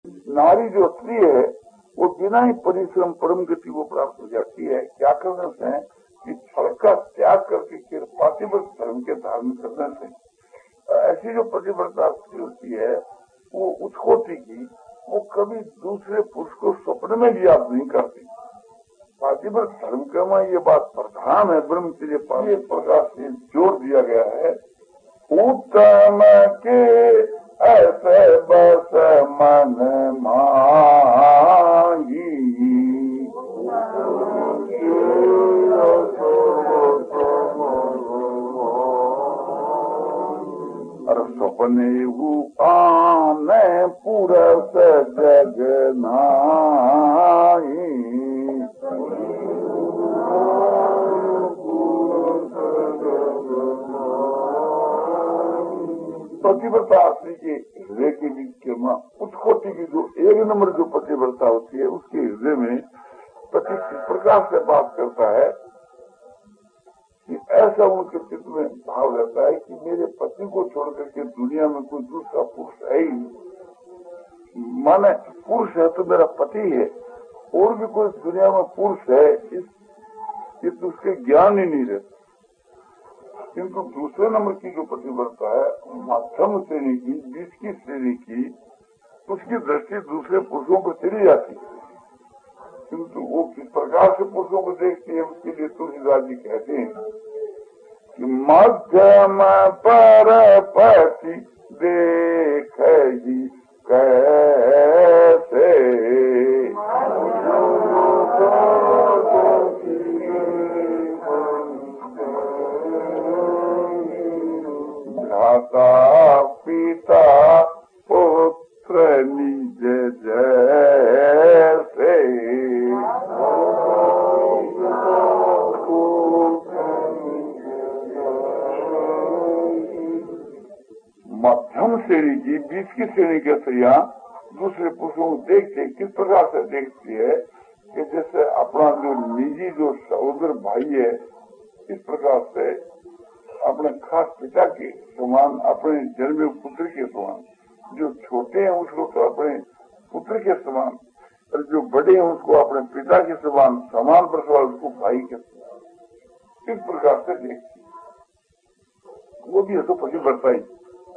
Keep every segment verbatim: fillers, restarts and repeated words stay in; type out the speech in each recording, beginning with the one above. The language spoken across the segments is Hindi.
नारी जो स्त्री है वो बिना ही परिश्रम परम गति को प्राप्त हो जाती है। क्या करने से? कि छल का त्याग करके फिर पातिव्रत धर्म के धारण करने से। ऐसी जो पतिव्रता स्त्री होती है वो उच्च कोटि की, वो कभी दूसरे पुरुष को स्वप्न में भी याद नहीं करती। पातिव्रत धर्म के में ये बात प्रधान है। ब्रह्मचर्य पाले प्रकार से जोर दिया गया है। उत्तम के ऐसे बस मन माही, और सपने आने पुरस जग नाई। पतिव्रता स्त्री के हृदय के बीच के माँ उस कोटि की जो एक नंबर जो पतिव्रता होती है उसके हृदय में पति किस प्रकार से बात करता है कि ऐसा उनके चित्त में भाव रहता है कि मेरे पति को छोड़ करके दुनिया में कोई दूसरा पुरुष है ही। माने पुरुष है तो मेरा पति है, और भी कोई दुनिया में पुरुष है इस ये तो उसके ज्ञान ही नहीं रहता। किंतु दूसरे नंबर की जो पतिव्रता है मध्यम श्रेणी की, बीच की श्रेणी की, उसकी दृष्टि दूसरे पुरुषों पर चली जाती है। किंतु वो किस प्रकार से पुरुषों को देखती है उसके लिए तुलसीदास जी कहते हैं कि मध्यम पर पति देख ही कैसे, भ्राता पिता पुत्र निज जैसे, मध्यम श्रेणी की, बीच की श्रेणी के स्त्रियां दूसरे पुरुषों को देखते किस प्रकार से देखती है कि जैसे अपना जो निजी जो सहोदर भाई है इस प्रकार से अपने खास पिता के समान, अपने जन्मे पुत्र के समान, जो छोटे हैं उसको तो अपने पुत्र के समान, और जो बड़े हैं उसको अपने पिता के समान, समान प्रसवाल उसको भाई के समान, इस प्रकार से देखती है। वो भी है तो पतिव्रता ही।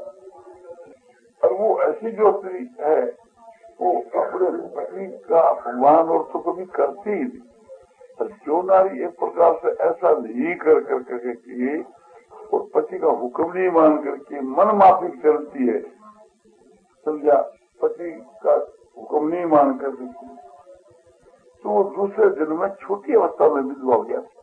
और वो ऐसी जो स्त्री है वो अपने पति का अपमान और तो कभी करती ही नहीं। और जो नारी एक प्रकार से ऐसा नहीं कर कर करके और पति का हुक्म नहीं मान करके मन माफिक चलती है, समझा, पति का हुक्म नहीं मान करके, तो वो दूसरे जन्म में छोटी अवस्था में विधवा हो जाती।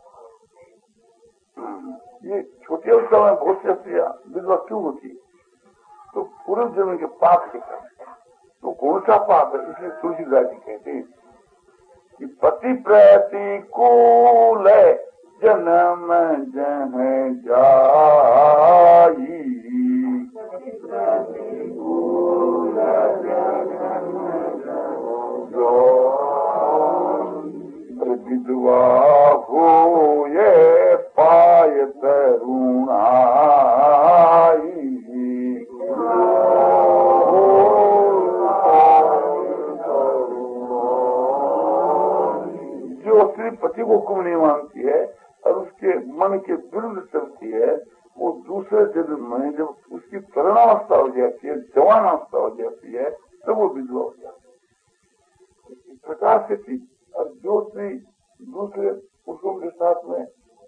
ये छोटी अवस्था में बहुत सी स्त्रियां विधवा क्यों होती है? तो पूर्व जन्म के पाप के कारण। तो कौन सा पाप है? इसलिए तुलसीदास जी कहते हैं कि पति प्रतिकूल जन्म जह जाई, विधवा हो ये पाय तरुणाई। जो स्त्री पति को हुक्म नहीं मानती है और उसके मन के विरुद्ध चलती है, वो दूसरे जन्म में जब उसकी तरुणावस्था हो जाती है, जवान अवस्था हो जाती है, तब वो विधवा हो जाती है। इस प्रकार से थी। और जो स्त्री दूसरे पुरुषों के साथ में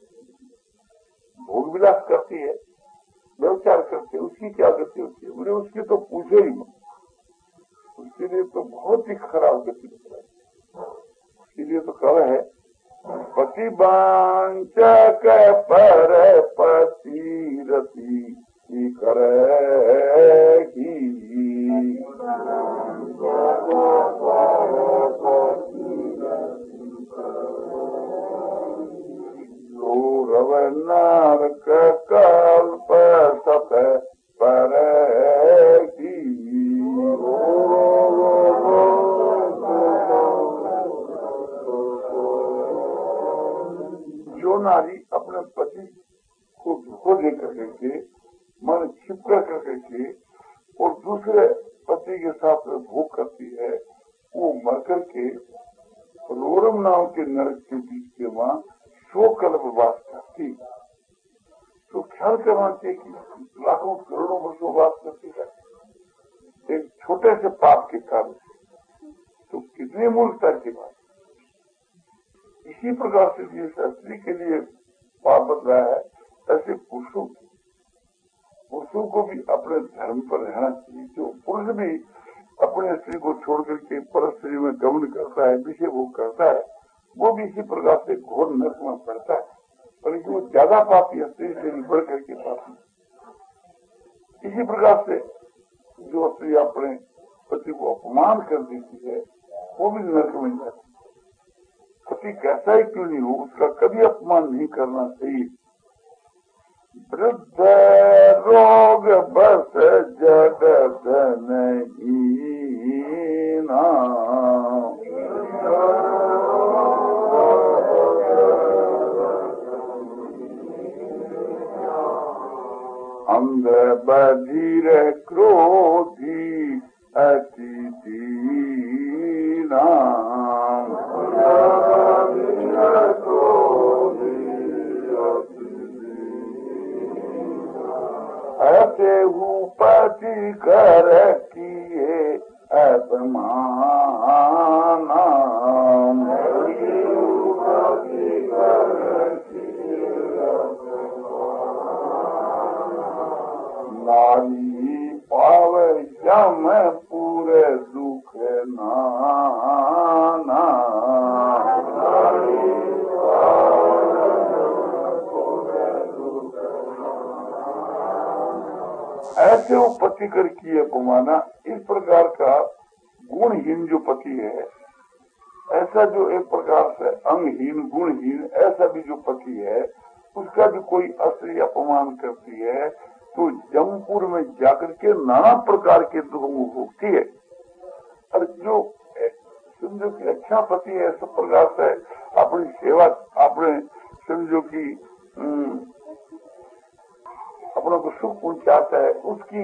भोग विलास करती है, व्यवचार करती है, उसकी क्या गति होती है? बोले उसकी तो पूछे ही मत, उसके लिए तो बहुत ही खराब गति होता है। इसलिए तो कह है पति बांचक पर पति रति करेगी, रव नारक कल्प सत परेगी। जो नारी अपने पति को धोखा दे करके, मन छिप कर करके और दूसरे पति के साथ भोग करती है, मर करके रोरम नाम के नरक के बीच के वहां सौ कल्प वास करती, तो ख्याल करना चाहिए कि लाखों करोड़ों वर्षों वास करती है एक छोटे से पाप के कारण, तो कितनी मूर्खता की बात। इसी प्रकार से जिस स्त्री के लिए पाप बन रहा है, ऐसे पुरुषों पुरुषों को भी अपने धर्म पर रहना चाहिए। जो पुरुष भी अपने स्त्री को छोड़ करके पर स्त्री में गमन करता है, विषय भोग करता है, वो भी इसी प्रकार से घोर नरक में पड़ता है, परंतु वो ज्यादा पापी स्त्री से भी बढ़ करके पापी। इसी प्रकार से जो स्त्री अपने पति को अपमान कर देती है, वो भी नरक में जाती है। पति कैसा ही क्यों नहीं हो, उसका कभी अपमान नहीं करना चाहिए। वृद्ध रोग बस जगत नहीं ना, अंध बधिर क्रोधी अति दीना, ऐसे पति कर किए अपमाना, नारी पावे यम पूरे दुख नाना, ऐसे वो पति कर किए अपमाना। इस प्रकार का गुणहीन जो पति है, ऐसा जो एक प्रकार से अंगहीन गुणहीन ऐसा भी जो पति है, उसका भी कोई स्त्री अपमान करती है तो जमपुर में जाकर के नाना प्रकार के दुख भोगती है। और जो समझो कि अच्छा पति है, सब प्रकार से अपनी सेवा अपने समझो की अपनों को सुख पहुंचाता है, उसकी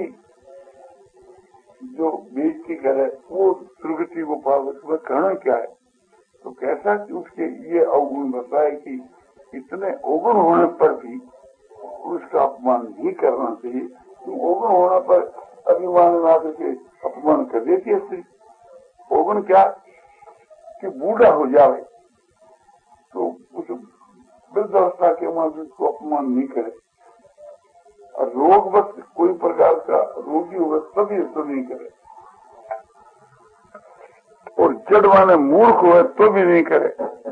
जो बेइज्जती करे वो दुर्गति को पावे, उसमें कारण क्या है? तो कैसा कि उसके ये अवगुण बताए कि इतने अवगुण होने पर भी उसका अपमान नहीं करना चाहिए। तो अवगुण होने पर अभिमान ना करके अपमान कर देती है स्त्री। अवगुण क्या कि बूढ़ा हो जाए तो उस वृद्धावस्था के माध्यम को अपमान नहीं करे, और रोग बस कोई प्रकार का रोगी होगा तभी तो नहीं करे, और जड़वाने मूर्ख हुए तो भी नहीं करे,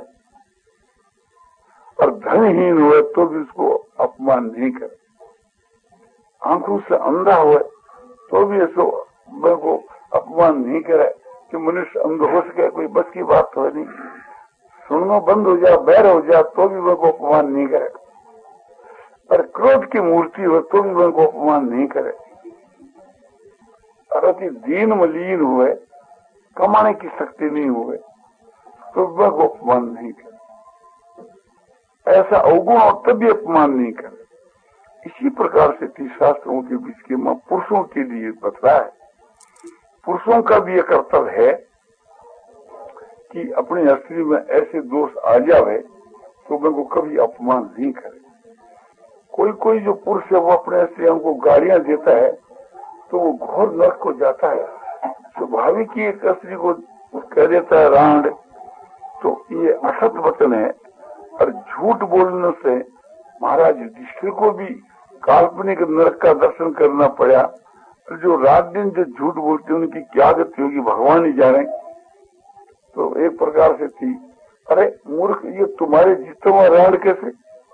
और धनहीन हुए तो भी उसको अपमान नहीं करे, आंखों से अंधा हुए तो भी इसको को अपमान नहीं करे कि मनुष्य अंध हो सके, कोई बस की बात तो है नहीं। सुनना बंद हो जाए, बैर हो जाए तो भी वह को अपमान नहीं करे, पर क्रोध की मूर्ति हो तो भी वह को अपमान नहीं करे, और अति दीन मलीन हुए, कमाने की शक्ति नहीं हुए तो वह को अपमान नहीं करे। ऐसा अवगुण और तभी अपमान नहीं करे। इसी प्रकार से तीस शास्त्रों के बीच के मां पुरुषों के लिए बतला है। पुरुषों का भी यह कर्तव्य है कि अपनी स्त्री में ऐसे दोष आ जावे तो वह को कभी अपमान नहीं करे। कोई कोई जो पुरुष है वो अपने स्त्रियों को गालियां देता है तो वो घोर नरक को जाता है। स्वाभाविक ही एक स्त्री को कह देता है रांड, तो ये असत वचन है। और झूठ बोलने से महाराज युधिष्ठिर को भी काल्पनिक नरक का दर्शन करना पड़ा। तो जो रात दिन जो झूठ बोलते उनकी क्या गति होगी भगवान ही जाने। तो एक प्रकार से थी, अरे मूर्ख ये तुम्हारे जीतों में रांड कैसे,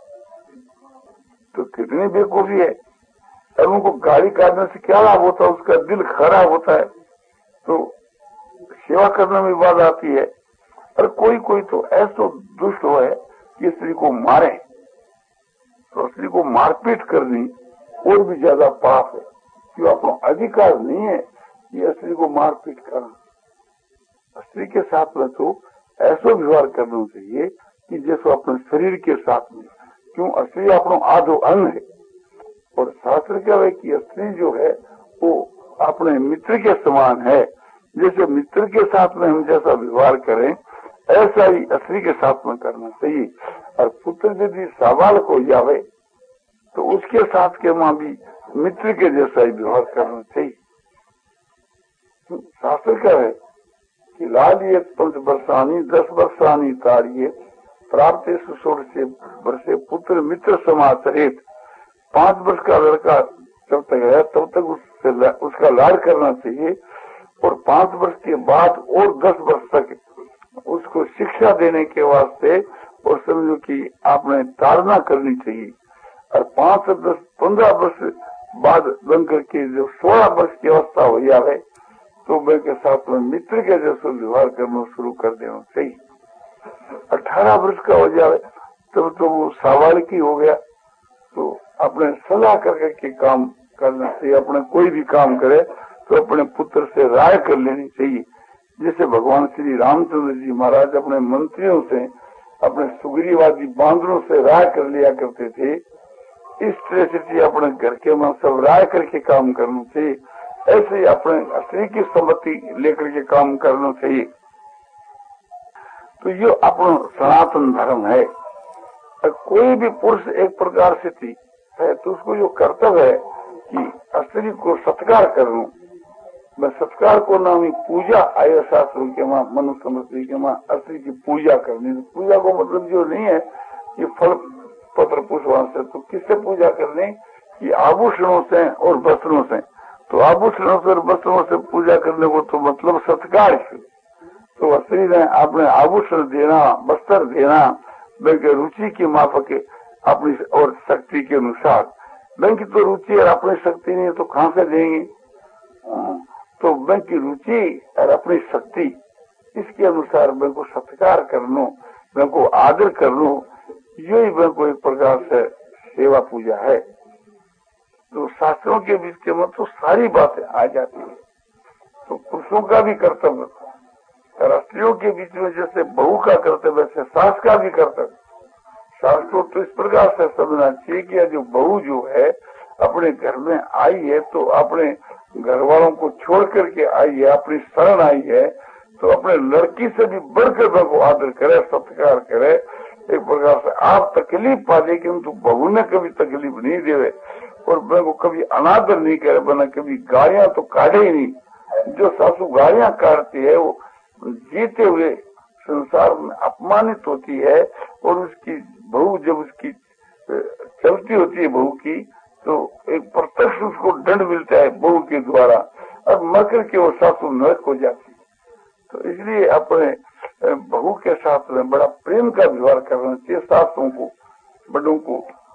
तो कितनी बेवकूफी है। और उनको गाड़ी काटने से क्या लाभ होता है, उसका दिल खराब होता है, तो सेवा करने में बात आती है। और कोई कोई तो ऐसा दुष्ट हो है कि स्त्री को मारे, तो स्त्री को मारपीट करनी और भी ज्यादा पाप है, कि अपना अधिकार नहीं है कि स्त्री को मारपीट करना। स्त्री के साथ में तो ऐसा व्यवहार करना चाहिए कि जैसे अपने शरीर के साथ में, क्यों स्त्री अपना आधो अंग है। और शास्त्र क्या है कि स्त्री जो है वो अपने मित्र के समान है, जैसे मित्र के साथ में हम जैसा व्यवहार करें ऐसा ही स्त्री के साथ में करना चाहिए। और पुत्र यदि साबालक हो जावे तो उसके साथ के माँ भी मित्र के जैसा ही व्यवहार करना चाहिए। शास्त्र क्या है कि लालिए पंच वर्षानी दस वर्षानी ताड़िए प्राप्त षोड़ से वर्षे पुत्र मित्र समाचरित। पांच वर्ष का लड़का जब तक है तब तक उससे उसका लाड़ करना चाहिए और पांच वर्ष के बाद और दस वर्ष तक उसको शिक्षा देने के वास्ते और समझो कि आपने ताड़ना करनी चाहिए। और पांच दस पंद्रह वर्ष बाद बन करके जो सोलह वर्ष की अवस्था हो जाए तो मैं के साथ में मित्र के जैसे व्यवहार करना शुरू कर देना चाहिए। अठारह वर्ष का हो जाए तब तो वो साबालक हो गया तो अपने सलाह करके के काम करना चाहिए। अपने कोई भी काम करे तो अपने पुत्र से राय कर लेनी चाहिए। जैसे भगवान श्री रामचंद्र जी महाराज अपने मंत्रियों से अपने सुग्रीवादी बांदरों से राय कर लिया करते थे, इस तरह से अपने घर के में सब राय करके काम करना चाहिए। ऐसे ही अपने स्त्री की सम्मति लेकर के काम करना चाहिए। तो ये अपना सनातन धर्म है। कोई भी पुरुष एक प्रकार से थी है तो उसको जो कर्तव्य है कि स्त्री को सत्कार करना। मैं सत्कार को नाम ही पूजा आय शास्त्रों के माँ मनु समृद्धि के माँ स्त्री की पूजा करनी। पूजा को मतलब जो नहीं है कि फल पत्र पुष्पों से, तो किससे पूजा करनी कि आभूषणों से और वस्त्रों से। तो आभूषणों से और वस्त्रों से पूजा करने को तो मतलब सत्कार है। तो स्त्री ने अपने आभूषण देना, वस्त्र देना बैंक रुचि की माफक अपनी और शक्ति के अनुसार। बैंक तो रुचि और अपनी शक्ति नहीं तो कहां से देंगे। तो बैंक की रुचि और अपनी शक्ति इसके अनुसार बैंक को सत्कार करनो, बैंक को आदर करनो, यही बैंक को एक प्रकार से सेवा पूजा है। तो शास्त्रों के बीच के मत तो सारी बातें आ जाती है। तो पुरुषों का भी कर्तव्य और स्त्रियों के बीच में जैसे बहू का कर्तव्य वैसे सास का भी कर्तव्य। शास्त्रों तो इस प्रकार से समझना चाहिए कि जो बहू जो है अपने घर में आई है तो अपने घर वालों को छोड़ करके आई है, अपनी शरण आई है, तो अपने लड़की से भी बढ़कर को आदर करे, सत्कार करे। एक प्रकार से आप तकलीफ पा दे किंतु बहू ने कभी तकलीफ नहीं देवे और मैं को कभी अनादर नहीं करे, बना कभी गालियां तो काटे ही नहीं। जो सासू गालियां काटती है वो जीते हुए संसार में अपमानित होती है और उसकी बहू जब उसकी चलती होती है बहू की तो एक प्रत्यक्ष उसको दंड मिलता है बहू के द्वारा और मरकर के वो सासू नरक हो जाती है। तो इसलिए अपने बहू के साथ में बड़ा प्रेम का व्यवहार करना चाहिए सासों को, बड़ों को।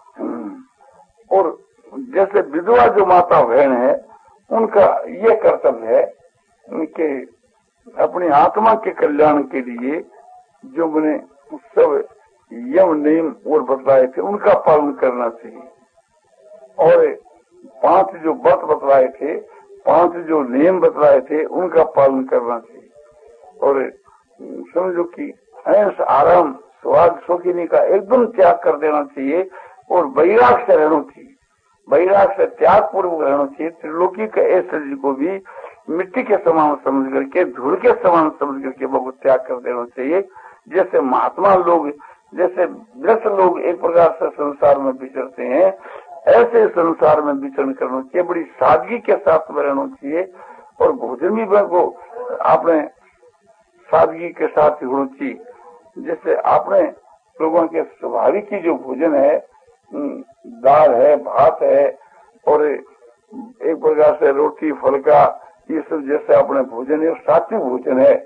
और जैसे विधवा जो माता बहन है उनका ये कर्तव्य है कि अपनी आत्मा के कल्याण के लिए जो मैंने सब यम नियम और बतलाए थे उनका पालन करना चाहिए। और पांच जो व्रत बतलाए थे, पांच जो नियम बतलाए थे उनका पालन करना चाहिए। और समझो कि ऐश आराम स्वाद शौकीनी का एकदम त्याग कर देना चाहिए और वैराग से रहना चाहिए। वैराग से त्याग पूर्वक रहना चाहिए। त्रिलोकी के ऐसे जी को भी मिट्टी के समान समझ करके, धूल के समान समझ करके वो त्याग कर देना चाहिए। जैसे महात्मा लोग, जैसे व्यस्त लोग एक प्रकार से संसार में विचरते हैं, ऐसे संसार में विचरण करना चाहिए। बड़ी सादगी के साथ में रहना चाहिए और भोजन भी को आपने सादगी के साथ ही होना चाहिए। जैसे आपने लोगों के स्वाभाविक की जो भोजन है, दाल है, भात है और एक प्रकार से रोटी फलका, ये सब जैसे अपने भोजन है सात्विक भोजन है।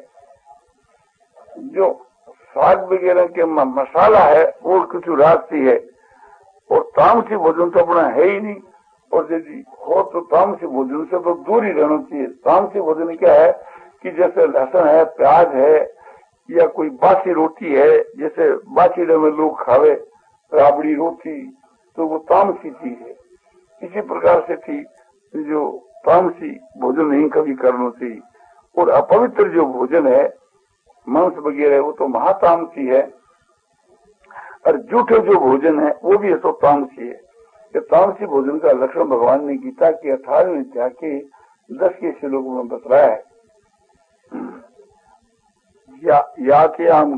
जो साग वगैरह के मसाला है वो कुछ राजसी है और तामसी भोजन तो अपना है ही नहीं। और यदि हो तो तामसी भोजन से तो दूर ही रहना चाहिए। तामसी भोजन क्या है कि जैसे लहसुन है, प्याज है या कोई बासी रोटी है, जैसे बासीडे में लोग खावे राबड़ी रोटी, तो वो तामसी चीज है। इसी प्रकार से थी जो तामसी भोजन नहीं कभी करना चाहिए। और अपवित्र जो भोजन है मांस वगैरह वो तो महातामसी है। और झूठे जो भोजन है वो भी तो तामसी है। ये तामसी भोजन का लक्षण भगवान ने गीता के अठारहवें अध्याय के दस के श्लोक में बताया है या याम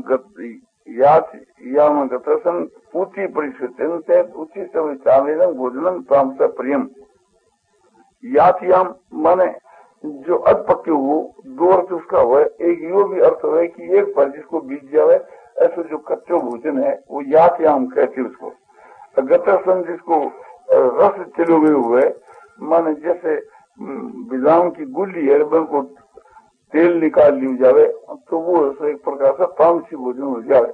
याम गतसन ऊंची परिस्थिति उचित चावेदन भोजनम ताम से प्रियम। याम माने जो अध पक्के हो, दो अर्थ उसका हुआ। एक यो भी अर्थ है कि एक फल जिसको बीज जावे, ऐसे जो कच्चो भोजन है वो याम कहते उसको। गतसन जिसको रस चले हुए हुए, माने जैसे बिदाम की गुल्ली है, को तेल निकाल ली जावे तो वो एक प्रकार से तामसी भोजन हो जाए।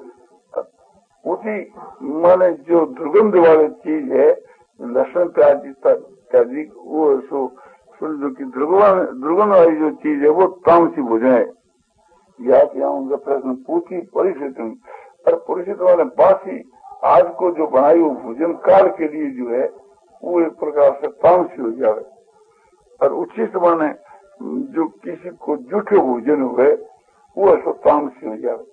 उसी माने जो दुर्गंध वाली चीज है, लहसुन प्याज इत्यादि, वो सो जो की दुर्गंध वाली जो चीज है वो तामसी भोजन है। याद यहाँ उनका प्रश्न पूछी परिस्थिति, और परिस्थिति वाले बासी आज को जो बनाई वो भोजन काल के लिए जो है वो एक प्रकार से तामसी हो जाए। और उचित माने जो किसी को जूठे भोजन हुए वो ऐसा तामसी हो जाए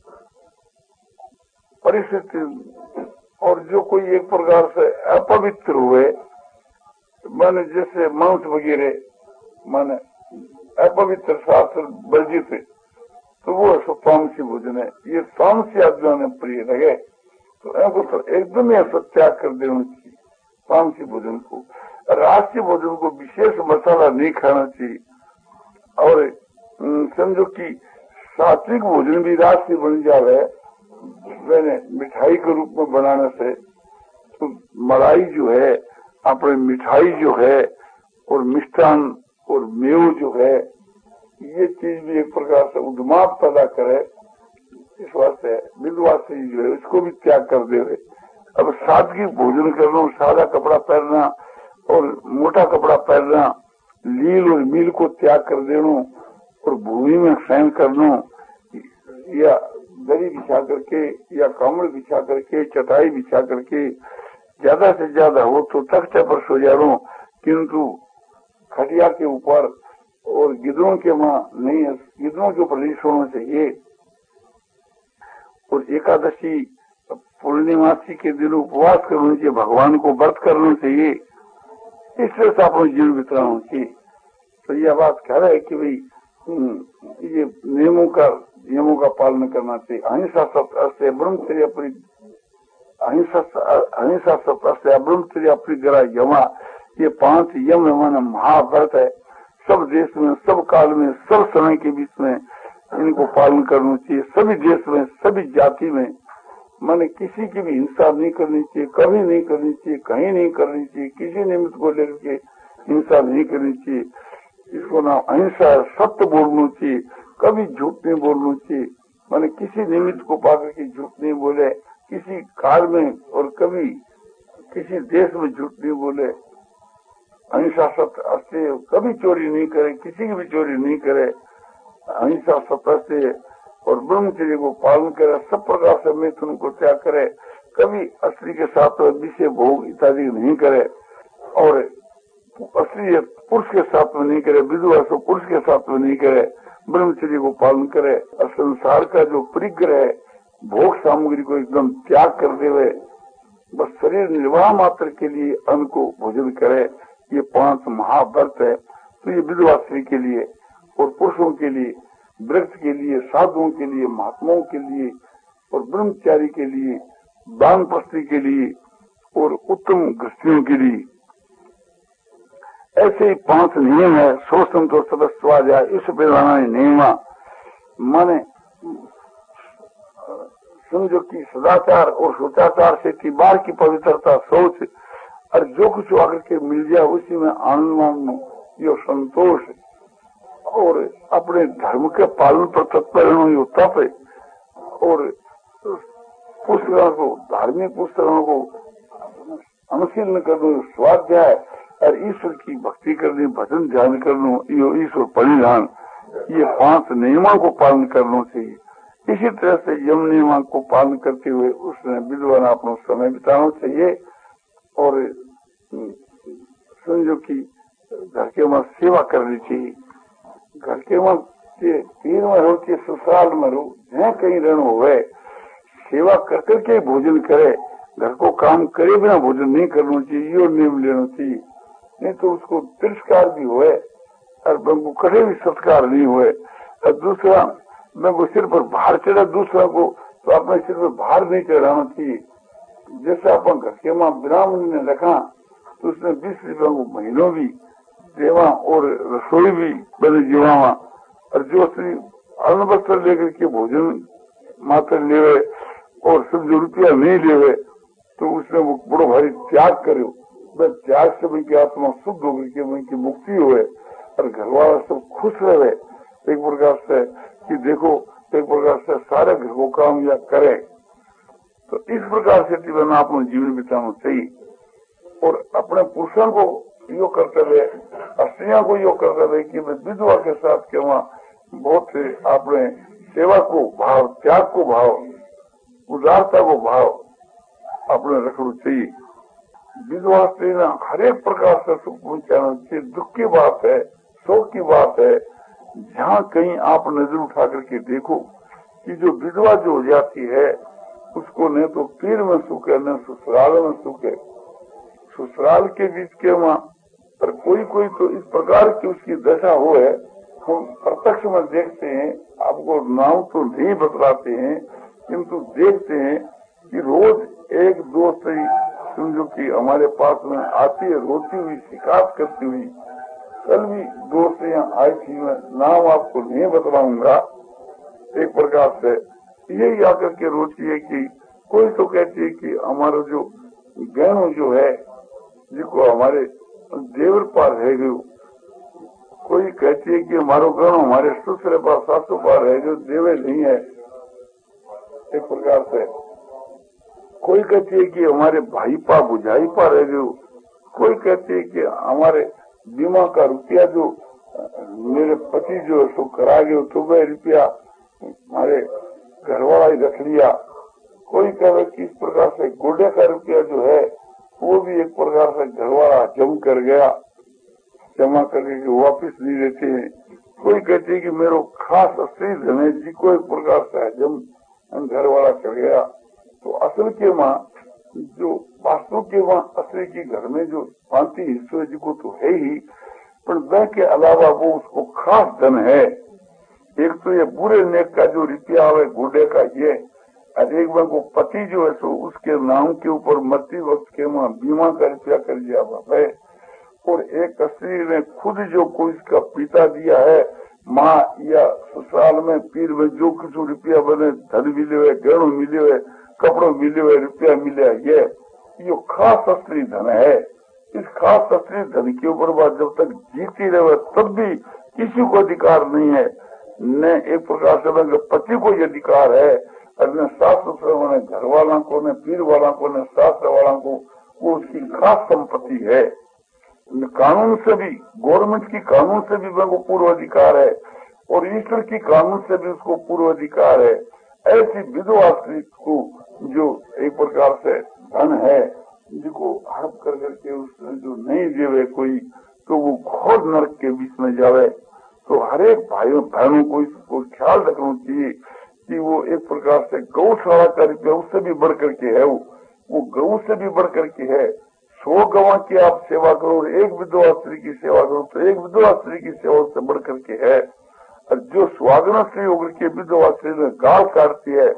परिस्थिति। और जो कोई एक प्रकार से अपवित्र हुए, माने जैसे मांस वगैरह, माने अपवित्र शास्त्र वर्जित है, तो वो ऐसा तामसी भोजन है। ये तामसी आदमियों ने प्रिय लगे तो एकदम ऐसा त्याग कर देना चाहिए तामसी भोजन को। राष्ट्रीय भोजन को विशेष मसाला नहीं खाना चाहिए। और समझो कि सात्विक भोजन भी राष्ट्रीय बन जावे, मैंने मिठाई के रूप में बनाने से, तो मलाई जो है, अपने मिठाई जो है, और मिष्ठान और मेव जो है, ये चीज भी एक प्रकार से उद्माप पैदा करे। इस वास्ते विधवासी जो है इसको भी त्याग कर देवे। अब सादगी भोजन करना, सादा कपड़ा पहनना और मोटा कपड़ा पहनना, लील और मील को त्याग कर देना और भूमि में शयन करना, या दरी बिछा करके या कमल बिछा करके चटाई बिछा करके ज्यादा से ज्यादा हो तो तख्ते पर सो जाओ, किंतु खटिया के ऊपर और गिदरों के वहां नहीं, गिदरों के ऊपर नहीं सोना चाहिए। और एकादशी पूर्णिमासी के दिन उपवास करना चाहिए, भगवान को व्रत करना चाहिए, इस तरह से अपना जीवन बिताना चाहिए। तो यह बात कह रहे है कि भाई ये नियमों का नियमों का पालन करना चाहिए। अहिंसा सत्य से ब्रह्मचर्य अपनी अहिंसा अहिंसा सत्य से ब्रह्मचर्य अपनी ग्रह यमा, ये पांच यम माना महाव्रत है। सब देश में, सब काल में, सब समय के बीच में इनको पालन करना चाहिए। सभी देश में, सभी जाति में, माने किसी की भी हिंसा नहीं करनी चाहिए, कभी नहीं करनी चाहिए, कहीं नहीं करनी चाहिए, किसी निमित्त को लेकर के हिंसा नहीं करनी चाहिए। इसको नाम अहिंसा, सत्य बोलना चाहिए, कभी झूठ नहीं बोलना चाहिए। माने किसी निमित्त को पाकर के झूठ नहीं बोले, किसी काल में और कभी किसी देश में झूठ नहीं बोले। अहिंसा सत्य से कभी चोरी नहीं करे, किसी की भी चोरी नहीं करे। अहिंसा सत्य से और ब्रह्मचर्य को पालन करे, सब प्रकार से मिथुन को त्याग करे, कभी स्त्री के साथ विषय भोग इत्यादि नहीं करे, और स्त्री पुरुष के साथ में नहीं करे, विधवा को पुरुष के साथ में नहीं करे, ब्रह्मचर्य को पालन करे। और संसार का जो परिग्रह है, भोग सामग्री को एकदम त्याग कर देवे, बस शरीर निर्वाह मात्र के लिए अन्न को भोजन करे। ये पांच महाव्रत है। तो ये विधवा स्त्री के लिए और पुरुषों के लिए, वृक्ष के लिए, साधुओं के लिए, महात्माओं के लिए और ब्रह्मचारी के लिए, वानप्रस्थी के लिए और उत्तम गृहस्थियों के लिए, ऐसे ही पांच नियम है। शोषण तो सदस्वाध्याय इस प्रधाना नियम माने समझो कि सदाचार और सोचाचार से की बार की पवित्रता, सोच और जो कुछ आकर के मिल जाए उसी में आनंद मानना, यो संतोष और अपने धर्म के पालन पर तत्पर रहना, यो तप है। और पुस्तकों को, धार्मिक पुस्तकों को अनुशीलन करना, स्वाध्याय और ईश्वर की भक्ति करनी, भजन ध्यान करना, यो ईश्वर परिधान, ये पांच नियमों को पालन करना चाहिए। इसी तरह से यम नियमों को पालन करते हुए उसने विद्वान अपना समय बिताना चाहिए। और समझो कि घर के वहां सेवा करनी चाहिए। घर के वहां तीन में रहो कि ससुराल में रहो, जहाँ कहीं रहना हुए, सेवा कर करके भोजन करे। घर को काम करे बिना भोजन नहीं करना चाहिए, यो नियम लेना चाहिए। नहीं तो उसको तिरस्कार भी हुए और कभी भी सत्कार नहीं हुए। और दूसरा मैं को सिर पर भार चढ़ा दूसरा को, तो अपने सिर पर भार नहीं चढ़ाना चाहिए। जैसे अपन घर के माँ ब्राह्मण ने रखा तो उसने बीस रुपया को महीनों भी देवा और रसोई भी बने जीवावा, और जो श्री अन्न वस्त्र लेकर के भोजन मात्र लेवे और सब जो रुपया नहीं लेवे, तो उसने वो बड़ो भारी त्याग करे। बस त्याग से उनकी आत्मा शुद्ध होगी कि उनकी मुक्ति हुए और घर वाला सब खुश रहे एक प्रकार से, कि देखो एक प्रकार से सारे घर को काम या करे। तो इस प्रकार से जीवन अपना जीवन बिताना चाहिए और अपने पुरुषों को योग करते रहे, स्त्रियों को योग करते रहे कि विधवा के साथ के वहाँ बहुत से अपने सेवा को भाव, त्याग को भाव, उदारता को भाव अपने रखना चाहिए। विधवा स्त्री ने हर एक प्रकार से सुख पहुंचाना चाहिए। दुख की बात है, शोक की बात है, जहाँ कहीं आप नजर उठा करके देखो कि जो विधवा जो हो जाती है उसको न तो पीर में सुख है न ससुराल में सुख है। ससुराल के बीच के वहाँ पर कोई कोई तो इस प्रकार की उसकी दशा हो है, हम प्रत्यक्ष में देखते हैं। आपको नाम तो नहीं बतलाते हैं, किंतु देखते हैं कि रोज एक दो स्त्री समझो कि हमारे पास में आती है, रोती हुई, शिकायत करती हुई। कल भी दो स्त्रियां आई थी, मैं नाम आपको नहीं बतलाऊंगा। एक प्रकार से यही आकर के रोती है कि कोई तो कहती है कि हमारा जो गहनों जो है जिसको हमारे देवर पार रह गयो, कोई कहती है कि हमारो गहनों हमारे ससुर पास सासू पार रह गयो, देवे नहीं है। एक प्रकार से कोई कहती है कि हमारे भाई पा बुझाई पा रह गयो, कोई कहती है कि हमारे बीमा का रुपया जो मेरे पति जो सो करा गयो तो वह रुपया हमारे घर वाला ही रख लिया। कोई कहे कि इस प्रकार से गोडे का रुपया जो है वो भी एक प्रकार से घर वाला जम कर गया, जमा करके वापिस नहीं देते हैं। कोई कहते है कि मेरे खास स्त्री धन है जी को एक प्रकार से जम घर वाला कर गया। तो असल के माँ जो वास्तव के माँ असली के घर में जो शांति ईश्वर जी को तो है ही, पर वह के अलावा वो उसको खास धन है। एक तो ये बुरे नेक का जो रुपया है घोड़े का ये, और एक बार वो पति जो है सो उसके नाम के ऊपर मरती वक्त के वहाँ बीमा का रुपया कर दिया है। और एक स्त्री ने खुद जो कोई इसका पिता दिया है, माँ या ससुराल में पीर में जो कुछ रुपया बने, धन मिले हुए, गहनों मिले हुए, कपड़ों मिले हुए, रुपया मिले, ये यो खास स्त्री धन है। इस खास स्त्री धन के ऊपर बात जब तक जीती रहे तब भी किसी को अधिकार नहीं है। न एक प्रकार से पति को ये अधिकार है और न सास ससुर ने घर वालों को, न पीर वालों को, न शास्त्र वालों को, वो उसकी खास संपत्ति है। कानून से भी, गवर्नमेंट की कानून से भी वो पूर्व अधिकार है और ईश्वर की कानून से भी उसको पूर्व अधिकार है। ऐसी विधवा स्त्री को जो एक प्रकार से धन है जिसको हड़प कर करके उसने जो नहीं देवे कोई, तो वो घोर नरक के बीच में जावे। तो हर एक भाइयों बहनों को इसको ख्याल रखना चाहिए कि वो एक प्रकार से गौशाला का रुपया उससे भी बढ़ करके है, वो वो गौ से भी बढ़ करके है। सौ गवां की आप सेवा करो और एक विधवा स्त्री की सेवा करो तो एक विधवा स्त्री की सेवा से बढ़ करके है। और जो सुहागना स्त्री होकर के विधवा स्त्री में गाल काटती है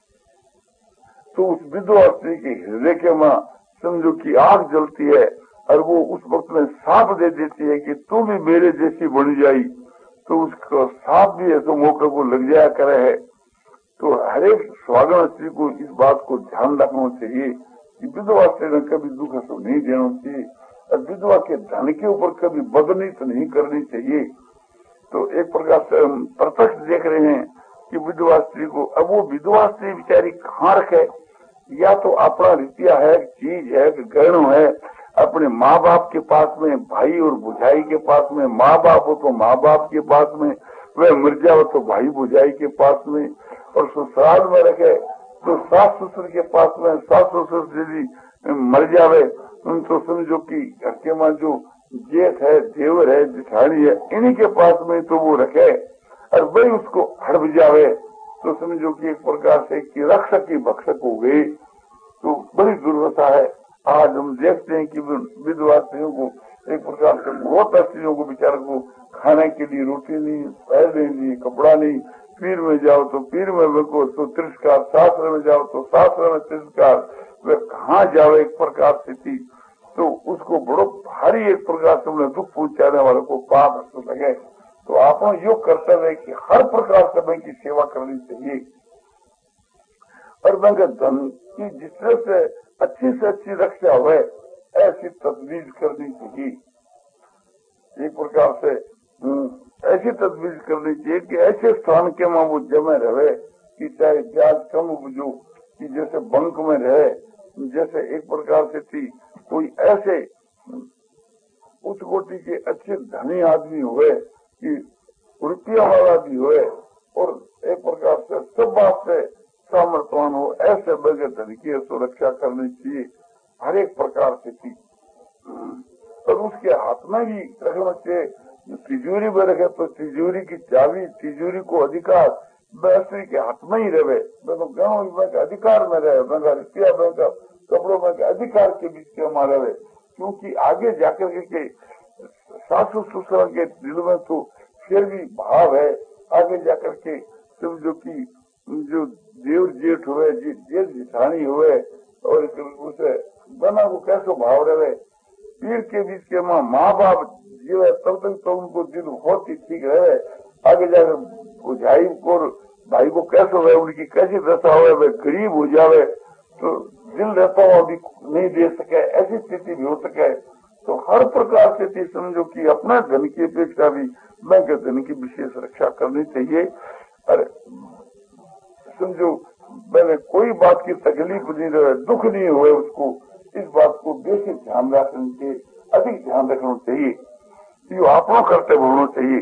तो उस विधवा स्त्री के हृदय के मां समझो कि आग जलती है और वो उस वक्त में साप दे देती है कि तू भी मेरे जैसी बन जाई, तो उसका साप भी ऐसे मौके को लग जाया करे है। तो हर एक सुहागना स्त्री को इस बात को ध्यान रखना चाहिए कि विधवा स्त्री ने कभी दुख तो नहीं देना चाहिए और विधवा के धन के ऊपर कभी बदली तो नहीं करनी चाहिए। तो एक प्रकार से हम प्रत्यक्ष देख रहे हैं कि विधवा स्त्री को, अब वो विधवा स्त्री बेचारी कहाँ रखे, या तो अपना रुपया है, चीज है, गहनों है, अपने माँ बाप के पास में, भाई और बुझाई के पास में, माँ बाप हो तो माँ बाप के पास में, वह मर जाओ तो भाई बुझाई के पास में, और ससुराल में रखे तो सास ससुर के पास में, सास ससुर यदि मर जावे तो समझो कि घर के माँ जो जेठ है, देवर है, जिठानी है, इन्हीं के पास में तो वो रखे और वही उसको हड़प जावे तो समझो कि एक प्रकार से कि रक्षक की भक्षक हो गई। तो बड़ी दुर्दशा है। आज हम देखते हैं कि विधवा स्त्रियों को एक प्रकार से बहुत स्त्रियों को बेचारे को खाने के लिए रोटी नहीं, पहनने नहीं, कपड़ा नहीं, पीर में जाओ तो पीर में बिल्कुल तो तिरस्कार, शास्त्र में जाओ तो शास्त्र में तिरस्कार, वे कहाँ जाओ एक प्रकार से थी। तो उसको बड़ो भारी एक प्रकार से उन्हें दुख पहुंचाने वाले को पाप तो लगे। तो आप योग कर्तव्य है कि हर प्रकार से बैंक की सेवा करनी चाहिए और बैंक धन की जिस तरह से अच्छी से अच्छी रक्षा हुए ऐसी तजवीज करनी चाहिए। एक प्रकार से ऐसी तजवीज करनी चाहिए कि ऐसे स्थान के में वो जमे रहे कि चाहे ब्याज कम बुझो, कि जैसे बैंक में रहे, जैसे एक प्रकार से थी कोई ऐसे उच्च कोटि के अच्छे धनी आदमी हुए कि रुपया वाला भी हुए और एक प्रकार से सब बात से सामर्थ्यवान हो, ऐसे बगैर धन की सुरक्षा करनी चाहिए हर एक प्रकार से थी। और उसके हाथ में भी रखना चाहिए, तिजोरी में रखे तो तिजोरी की चाबी, तिजोरी को अधिकार स्त्री के हाथ में ही रहे, तो गाँव बैंक अधिकार में रहे, बैंक रुपया बैंक कपड़ों में अधिकार के बीच के हमारे रहे। क्योंकि आगे जाकर के सासू ससुर के दिल में तो फिर भी भाव है, आगे जाकर के समझो कि जो देव जेठ हुए, जेठ जिठानी हुए और उसे बना वो कैसो भाव रहे, पीर के बीच के माँ माँ बाप जीवे तब तक तो उनको दिल बहुत ही ठीक रहे, आगे जाकर बुझाई को भाई को कैसे हुए, उनकी कैसी दशा हुए, वे गरीब हो जावे तो दिल रहता हुआ भी नहीं दे सके, ऐसी स्थिति भी हो सके। तो हर प्रकार से थी समझो कि अपना धन की अपेक्षा भी बैंक के धन की विशेष रक्षा करनी चाहिए। और समझो मैंने कोई बात की तकलीफ नहीं रहे, दुख नहीं हुए उसको, इस बात को बेसिक ध्यान रखने के अधिक ध्यान रखना चाहिए, ये आपको कर्तव्य होना चाहिए।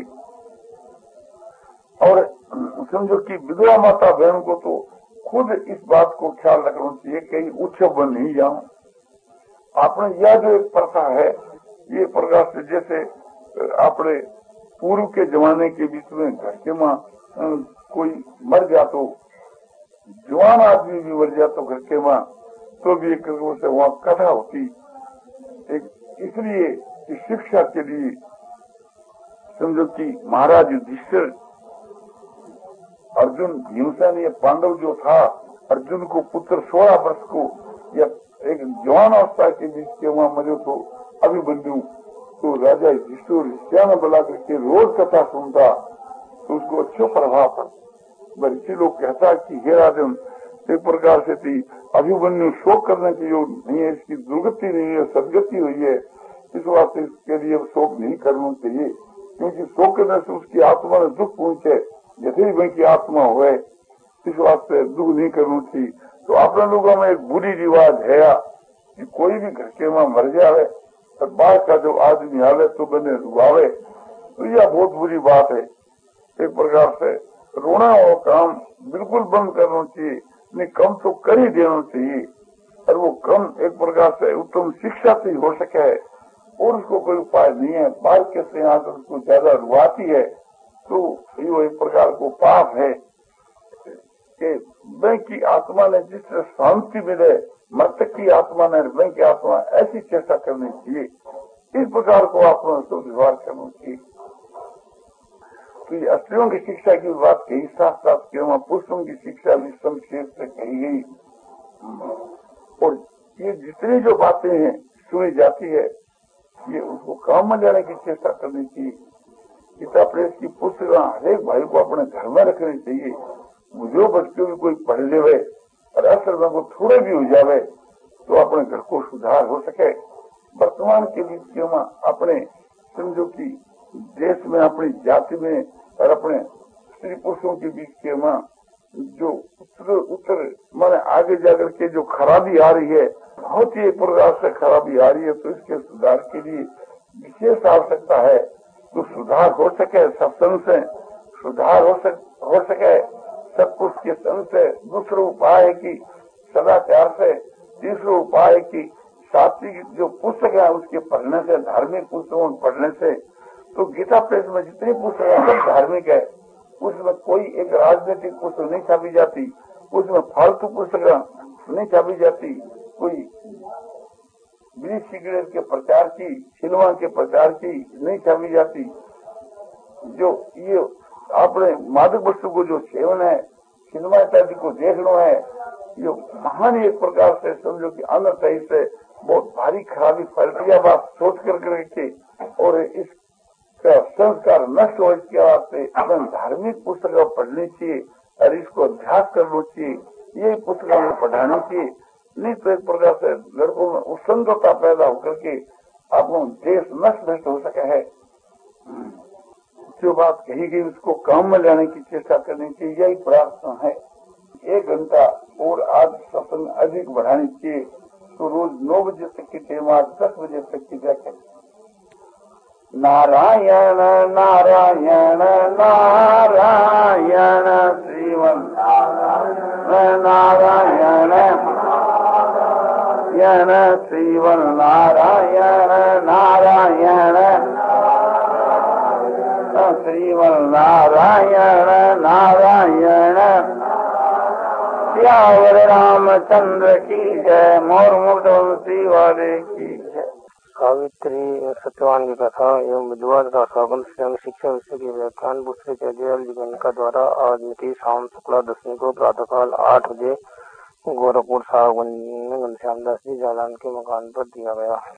और समझो कि विधवा माता बहन को तो खुद इस बात को ख्याल रखना चाहिए कहीं उत्सव बन नहीं जाऊं। आपने यह जो एक प्रथा है, ये प्रकार से जैसे आपने पूर्व के जमाने के बीच में घर के मां कोई मर जा तो जवान आदमी भी मर जा तो घर के मां तो भी एक से वहां कथा होती, एक इसलिए कि शिक्षा के लिए समझो कि महाराज युधिष्ठिर अर्जुन भीमसेन ये पांडव जो था, अर्जुन को पुत्र सोलह वर्ष को या एक जवान अवस्था के बीच के वहां मरे तो अभिमन्यु, तो राजा युधिष्ठिर श्याम बुला करके रोज कथा सुनता तो उसको अच्छा प्रभाव पड़ता। इसी लोग कहता कि हे राजन एक प्रकार से थी अभिमन्यु शोक करने की योग नहीं है, इसकी दुर्गति नहीं है, सदगति हुई है, इस वास्ते इसके लिए शोक नहीं करना चाहिए, क्योंकि शोक करने से उसकी आत्मा में दुख पहुंचे, जैसे ही की आत्मा हुए, इस वास्ते दुख नहीं करना चाहिए। तो अपने लोगों में एक बुरी रिवाज है कि कोई भी घर के मां मर जावे और बाहर का जो आदमी आवे तो बने रुआवे, तो यह बहुत बुरी बात है। एक प्रकार से रोना और काम बिल्कुल बंद करना चाहिए, नहीं कम तो कर ही देना चाहिए, और वो कम एक प्रकार से उत्तम शिक्षा से हो सके और उसको कोई उपाय नहीं है। बाहर के से यहाँ उसको ज्यादा रुआती है तो ये एक प्रकार को पाप है कि बैंक की आत्मा ने जिस तरह शांति मिले, मृतक की आत्मा ने बैंक की आत्मा ऐसी चेष्टा करनी चाहिए, इस प्रकार को आपको तो व्यवहार करना चाहिए। तो ये स्त्रियों की शिक्षा की बात कही, साथ साथ के पुरुषों की शिक्षा भी संक्षेप से कही गई, और ये जितनी जो बातें हैं सुनी जाती है ये उसको काम में लेने की चेष्टा करनी चाहिए। गीता प्रेस की पुस्तक हरेक भाई को अपने घर में रखनी चाहिए, जो बच्चों भी कोई पढ़ ले और असर में को थोड़े भी हो जावे तो अपने घर को सुधार हो सके। वर्तमान के बीच के अपने समझो कि देश में, अपनी जाति में और अपने स्त्री पुरुषों के बीच के मां जो उत्तर उत्तर माने आगे जाकर के जो खराबी आ रही है, बहुत ही एक प्रकार से खराबी आ रही है, तो इसके सुधार के लिए विशेष आवश्यकता है। तो सुधार हो सके सत्संग से, सुधार हो सक हो सके सत्पुरुष के संग से, दूसरा उपाय है कि सदाचार से, तीसरा उपाय है कि सात्विक जो पुस्तक है उसके पढ़ने से, धार्मिक पुस्तकों पढ़ने से। तो गीता प्रेस में जितनी पुस्तक है सब धार्मिक है, उसमें कोई एक राजनीतिक पुस्तक नहीं छापी जाती, उसमें फालतू पुस्तक नहीं छापी जाती, कोई बीड़ी सिगरेट के प्रचार की, सिनेमा के प्रचार की नहीं छापी जाती। जो ये अपने मादक वस्तु को जो सेवन है, सिनेमा इत्यादि को देखना है, ये महान एक प्रकार से समझो कि अन्य कहीं से बहुत भारी खराबी फैलती है। बात सोच कर करके और इसका संस्कार नष्ट हो, इसके वास्ते अपन धार्मिक पुस्तकें पढ़नी चाहिए और इसको अभ्यास करना चाहिए। यही पुस्तकें पढ़ानी चाहिए, नहीं तो एक प्रकार से लड़कों में उसंगता पैदा होकर के अपना देश नष्ट नष्ट हो सके है। जो बात कही गई उसको काम में लाने की चेष्टा करनी चाहिए, यही प्रार्थना है। एक घंटा और आज सत्संग अधिक बढ़ानी चाहिए, तो रोज नौ बजे तक की टेम आज दस बजे तक की जाए। नारायण नारायण नारायण श्रीमन नारायण नारायण श्रीमन नारायण नारायण श्रीमन नारायण नारायण। सियावर रामचंद्र की जय, मोर मुकुटवंशी वाले की जय। सावित्री सत्यवान की कथा एवं विद्वान तथा सागुन शिक्षा विषय के व्याख्यान दूसरे जयदयाल जी गणिका द्वारा आज मिति शाम शुक्ला दशमी को प्रातःकाल आठ बजे गोरखपुर साहब घनश्याम दास जी जालान के मकान पर दिया गया।